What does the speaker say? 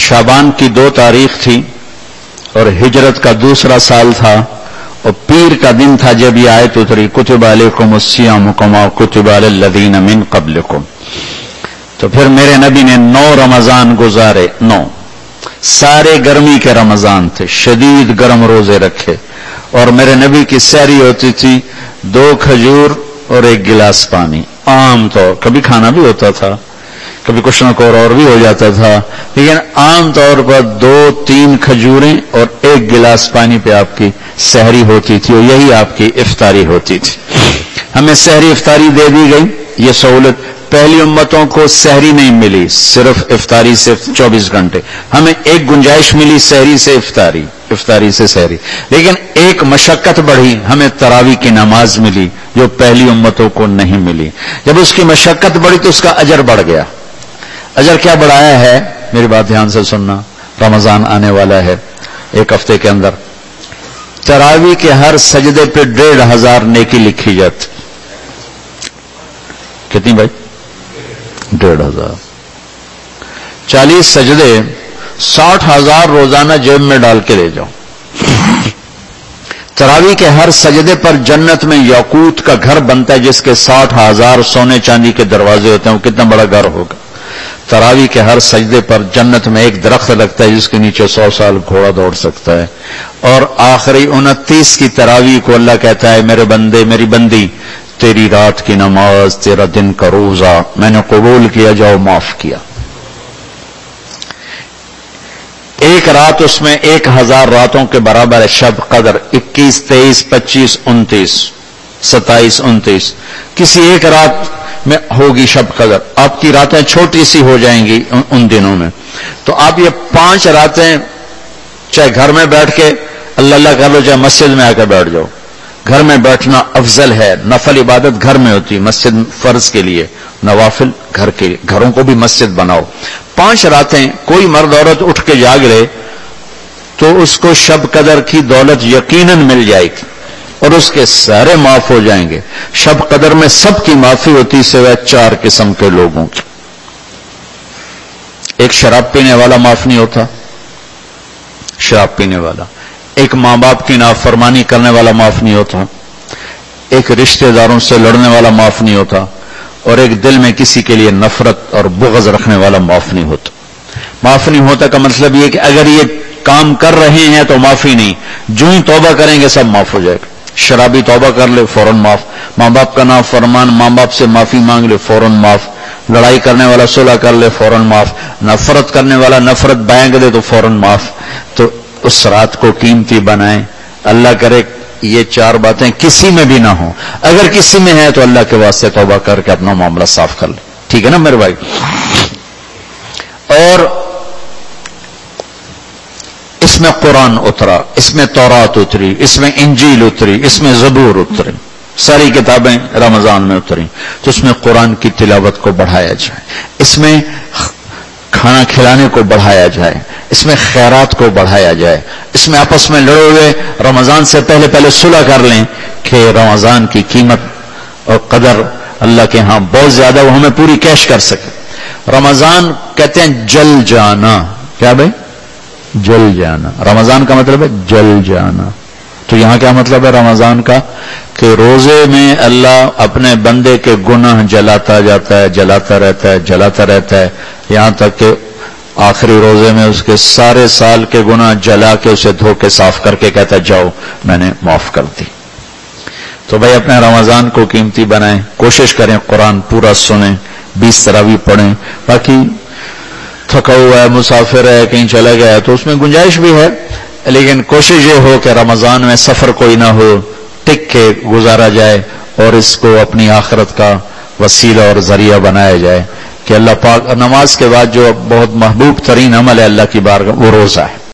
شعبان کی 2 تاریخ تھی اور ہجرت کا دوسرا سال تھا اور پیر کا دن تھا جب یہ آیت اتری کتب علیکم الصیام کما کتب علی الذین من قبلکم. تو پھر میرے نبی نے 9 رمضان گزارے. 9 سارے گرمی کے رمضان تھے, شدید گرم روزے رکھے, اور میرے نبی کی سحری ہوتی تھی 2 کھجور اور 1 گلاس پانی. عام طور کبھی کھانا بھی ہوتا تھا, کبھی کچھ نہ اور بھی ہو جاتا تھا, لیکن عام طور پر 2-3 کھجوریں اور 1 گلاس پانی پہ آپ کی سحری ہوتی تھی, اور یہی آپ کی افطاری ہوتی تھی. ہمیں سحری افطاری دے دی گئی. یہ سہولت پہلی امتوں کو سحری نہیں ملی, صرف افطاری سے 24 گھنٹے. ہمیں ایک گنجائش ملی سحری سے افطاری, افطاری سے سحری, لیکن ایک مشقت بڑھی, ہمیں تراویح کی نماز ملی جو پہلی امتوں کو نہیں ملی. جب اس کی مشقت بڑھی تو اس کا اجر بڑھ گیا. اجر کیا بڑھایا ہے؟ میری بات دھیان سے سننا. رمضان آنے والا ہے, 1 ہفتے کے اندر تراویح کے ہر سجدے پہ 1500 نیکی لکھی جاتی. کتنی بھائی؟ 1500. 40 سجدے 60,000 روزانہ جیب میں ڈال کے لے جاؤ. تراویح کے ہر سجدے پر جنت میں یاقوت کا گھر بنتا ہے جس کے 60,000 سونے چاندی کے دروازے ہوتے ہیں. وہ کتنا بڑا گھر ہوگا. تراویح کے ہر سجدے پر جنت میں ایک درخت لگتا ہے جس کے نیچے 100 سال گھوڑا دوڑ سکتا ہے. اور آخری 29 کی تراویح کو اللہ کہتا ہے میرے بندے میری بندی, تیری رات کی نماز, تیرا دن کا روزہ میں نے قبول کیا, جاؤ معاف کیا. ایک رات اس میں 1000 راتوں کے برابر ہے. شب قدر 21, 23, 25, 29, 27, 29 کسی ایک رات میں ہوگی شب قدر. آپ کی راتیں چھوٹی سی ہو جائیں گی ان دنوں میں. تو آپ یہ 5 راتیں چاہے گھر میں بیٹھ کے اللہ اللہ کر لو, چاہے مسجد میں آ کے بیٹھ جاؤ. گھر میں بیٹھنا افضل ہے. نفل عبادت گھر میں ہوتی, مسجد فرض کے لیے, نوافل گھر کے لیے. گھروں کو بھی مسجد بناؤ. 5 راتیں کوئی مرد عورت اٹھ کے جاگ لے تو اس کو شب قدر کی دولت یقیناً مل جائے گی اور اس کے سارے معاف ہو جائیں گے. شب قدر میں سب کی معافی ہوتی سوائے 4 قسم کے لوگوں کی. ایک شراب پینے والا معاف نہیں ہوتا, شراب پینے والا. ایک ماں باپ کی نافرمانی کرنے والا معاف نہیں ہوتا. ایک رشتہ داروں سے لڑنے والا معاف نہیں ہوتا. اور ایک دل میں کسی کے لیے نفرت اور بغض رکھنے والا معاف نہیں ہوتا. معاف نہیں ہوتا کا مطلب یہ کہ اگر یہ کام کر رہے ہیں تو معافی نہیں, جو ہی توبہ کریں گے سب معاف ہو جائے گا. شرابی توبہ کر لے فوراً معاف. ماں باپ کا نافرمان ماں باپ سے معافی مانگ لے فوراً معاف. لڑائی کرنے والا صلح کر لے فوراً معاف. نفرت کرنے والا نفرت بینک دے تو فوراً معاف. تو اس رات کو قیمتی بنائیں. اللہ کرے یہ 4 باتیں کسی میں بھی نہ ہوں. اگر کسی میں ہے تو اللہ کے واسطے توبہ کر کے اپنا معاملہ صاف کر لے. ٹھیک ہے نا میرے بھائی؟ اور اس میں قرآن اترا, اس میں تورات اتری, اس میں انجیل اتری, اس میں زبور اتری, ساری کتابیں رمضان میں اتری. تو اس میں قرآن کی تلاوت کو بڑھایا جائے, اس میں کھانا کھلانے کو بڑھایا جائے, اس میں خیرات کو بڑھایا جائے, اس میں آپس میں لڑے ہوئے رمضان سے پہلے صلح کر لیں کہ رمضان کی قیمت اور قدر اللہ کے ہاں بہت زیادہ, وہ ہمیں پوری کیش کر سکے. رمضان کہتے ہیں جل جانا. کیا بھائی؟ جل جانا. رمضان کا مطلب ہے جل جانا. تو یہاں کیا مطلب ہے رمضان کا؟ کہ روزے میں اللہ اپنے بندے کے گناہ جلاتا جاتا ہے, جلاتا رہتا ہے, جلاتا رہتا ہے, یہاں تک کہ آخری روزے میں اس کے سارے سال کے گناہ جلا کے اسے دھو کے صاف کر کے کہتا ہے جاؤ میں نے معاف کر دی. تو بھائی اپنے رمضان کو قیمتی بنائیں, کوشش کریں قرآن پورا سنیں, 20 تراویح پڑھیں. باقی تھکا ہوا ہے, مسافر ہے, کہیں چلا گیا ہے تو اس میں گنجائش بھی ہے, لیکن کوشش یہ ہو کہ رمضان میں سفر کوئی نہ ہو, ٹک کے گزارا جائے اور اس کو اپنی آخرت کا وسیلہ اور ذریعہ بنایا جائے. کہ اللہ پاک نماز کے بعد جو بہت محبوب ترین عمل ہے اللہ کی بارگاہ وہ روزہ ہے.